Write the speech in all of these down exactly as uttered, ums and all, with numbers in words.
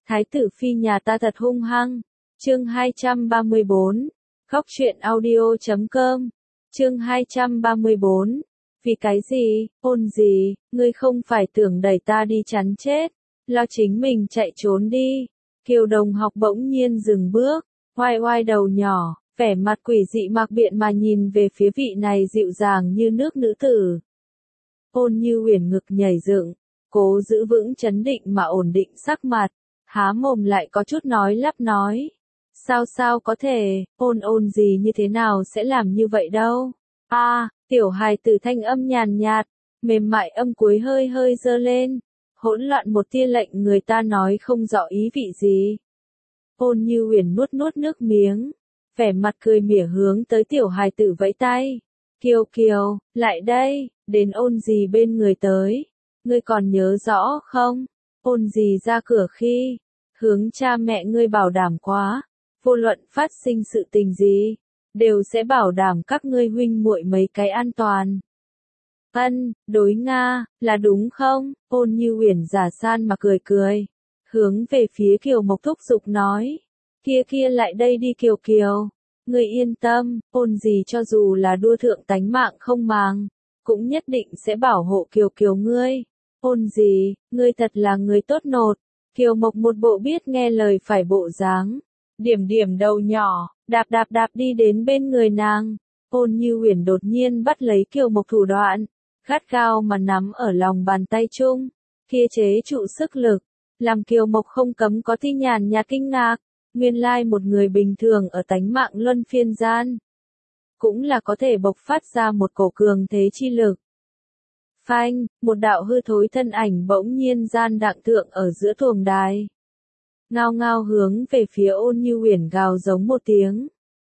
Thái tử phi nhà ta thật hung hăng. Chương hai trăm ba mươi bốn. Khóc chuyện audio chấm com. Chương hai trăm ba mươi bốn. Vì cái gì, ôn gì, ngươi không phải tưởng đẩy ta đi chắn chết, lo chính mình chạy trốn đi. Kiều Đồng Học bỗng nhiên dừng bước, oai oai đầu nhỏ, vẻ mặt quỷ dị mặc biện mà nhìn về phía vị này dịu dàng như nước nữ tử. Ôn Như Uyển ngực nhảy dựng, cố giữ vững chấn định mà ổn định sắc mặt, há mồm lại có chút nói lắp nói. Sao sao có thể, ôn ôn gì như thế nào sẽ làm như vậy đâu. A, à, tiểu hài tử thanh âm nhàn nhạt, mềm mại âm cuối hơi hơi dơ lên, hỗn loạn một tia lệnh người ta nói không rõ ý vị gì. Ôn Như Uyển nuốt nuốt nước miếng, vẻ mặt cười mỉa hướng tới tiểu hài tử vẫy tay. Kiều Kiều, lại đây, đến ôn gì bên người tới. Ngươi còn nhớ rõ không? Ôn gì ra cửa khi, hướng cha mẹ ngươi bảo đảm quá, vô luận phát sinh sự tình gì, đều sẽ bảo đảm các ngươi huynh muội mấy cái an toàn. Ân, đối Nga, là đúng không? Ôn Như Uyển giả san mà cười cười, hướng về phía Kiều Mộc thúc giục nói. Kia kia lại đây đi Kiều Kiều. Ngươi yên tâm, ôn gì cho dù là đua thượng tánh mạng không màng, cũng nhất định sẽ bảo hộ Kiều Kiều ngươi. Ôn gì, ngươi thật là người tốt nột. Kiều Mộc một bộ biết nghe lời phải bộ dáng, điểm điểm đầu nhỏ, đạp đạp đạp đi đến bên người nàng. Ôn Như Uyển đột nhiên bắt lấy Kiều Mộc thủ đoạn, gắt gao mà nắm ở lòng bàn tay chung, kia chế trụ sức lực, làm Kiều Mộc không cấm có thi nhàn nhạt kinh ngạc. Nguyên lai một người bình thường ở tánh mạng luân phiên gian, cũng là có thể bộc phát ra một cổ cường thế chi lực. Phanh, một đạo hư thối thân ảnh bỗng nhiên gian đặng thượng ở giữa tuồng đài. Ngao ngao hướng về phía Ôn Như Uyển gào giống một tiếng.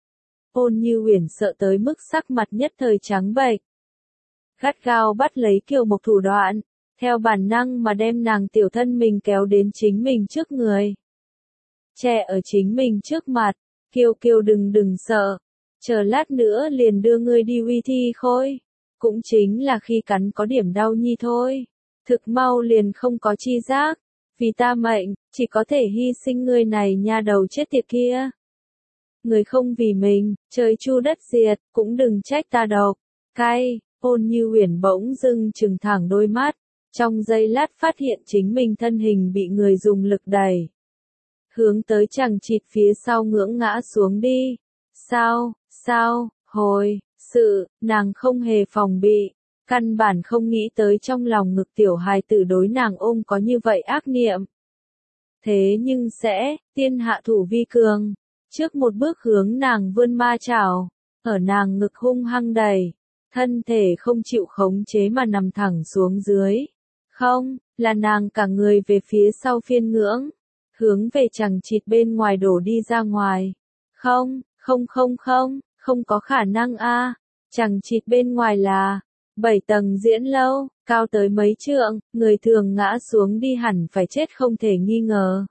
Ôn Như Uyển sợ tới mức sắc mặt nhất thời trắng bệch, gắt gao bắt lấy Kiều Mộc thủ đoạn, theo bản năng mà đem nàng tiểu thân mình kéo đến chính mình trước người. Che ở chính mình trước mặt, Kiều Kiều đừng đừng sợ, chờ lát nữa liền đưa ngươi đi uy thi khôi, cũng chính là khi cắn có điểm đau nhi thôi, thực mau liền không có chi giác, vì ta mệnh, chỉ có thể hy sinh ngươi này nha đầu chết tiệt kia. Người không vì mình, trời chu đất diệt, cũng đừng trách ta độc, cay. Ôn Như Uyển bỗng dưng trừng thẳng đôi mắt, trong giây lát phát hiện chính mình thân hình bị người dùng lực đẩy, hướng tới chằng chịt phía sau ngưỡng ngã xuống đi. Sao, sao, hồi, sự, nàng không hề phòng bị, căn bản không nghĩ tới trong lòng ngực tiểu hài tử đối nàng ôm có như vậy ác niệm. Thế nhưng sẽ, tiên hạ thủ vi cường, trước một bước hướng nàng vươn ma chảo, ở nàng ngực hung hăng đầy, thân thể không chịu khống chế mà nằm thẳng xuống dưới. Không, là nàng cả người về phía sau phiên ngưỡng, hướng về chằng chịt bên ngoài đổ đi ra ngoài. Không, không không không, không có khả năng a. À. Chằng chịt bên ngoài là bảy tầng diễn lâu, cao tới mấy trượng, người thường ngã xuống đi hẳn phải chết không thể nghi ngờ.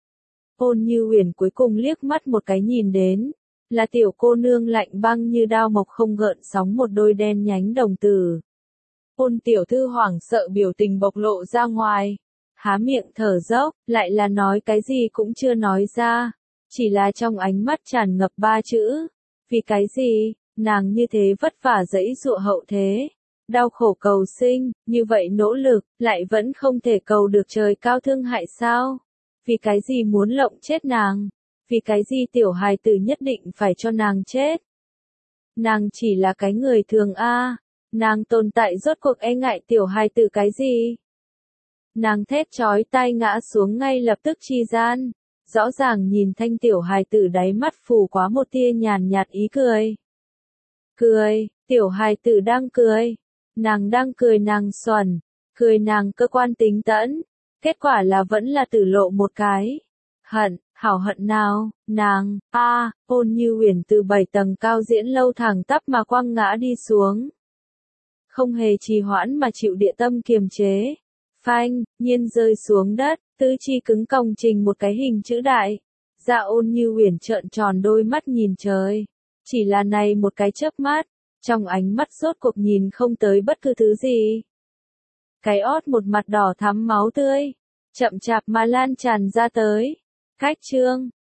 Ôn Như Uyển cuối cùng liếc mắt một cái nhìn đến, là tiểu cô nương lạnh băng như đao mộc không gợn sóng một đôi đen nhánh đồng tử. Ôn tiểu thư hoảng sợ biểu tình bộc lộ ra ngoài, há miệng thở dốc, lại là nói cái gì cũng chưa nói ra, chỉ là trong ánh mắt tràn ngập ba chữ. Vì cái gì, nàng như thế vất vả dẫy dụa hậu thế, đau khổ cầu sinh, như vậy nỗ lực, lại vẫn không thể cầu được trời cao thương hại sao? Vì cái gì muốn lộng chết nàng? Vì cái gì tiểu hài tử nhất định phải cho nàng chết? Nàng chỉ là cái người thường a, à. Nàng tồn tại rốt cuộc e ngại tiểu hài tử cái gì? Nàng thét chói tai ngã xuống ngay lập tức chi gian, rõ ràng nhìn thanh tiểu hài tử đáy mắt phủ quá một tia nhàn nhạt ý cười. Cười, tiểu hài tử đang cười, nàng đang cười nàng xuẩn, cười nàng cơ quan tính tẫn, kết quả là vẫn là tử lộ một cái. Hận, hảo hận nào, nàng, a, à, Ôn Như Uyển từ bảy tầng cao diễn lâu thẳng tắp mà quăng ngã đi xuống. Không hề trì hoãn mà chịu địa tâm kiềm chế. Phanh, nhiên rơi xuống đất, tứ chi cứng còng trình một cái hình chữ đại. Dạ Ôn Như Uyển trợn tròn đôi mắt nhìn trời. Chỉ là này một cái chớp mắt, trong ánh mắt rốt cuộc nhìn không tới bất cứ thứ gì. Cái ót một mặt đỏ thắm máu tươi, chậm chạp mà lan tràn ra tới. Cách chương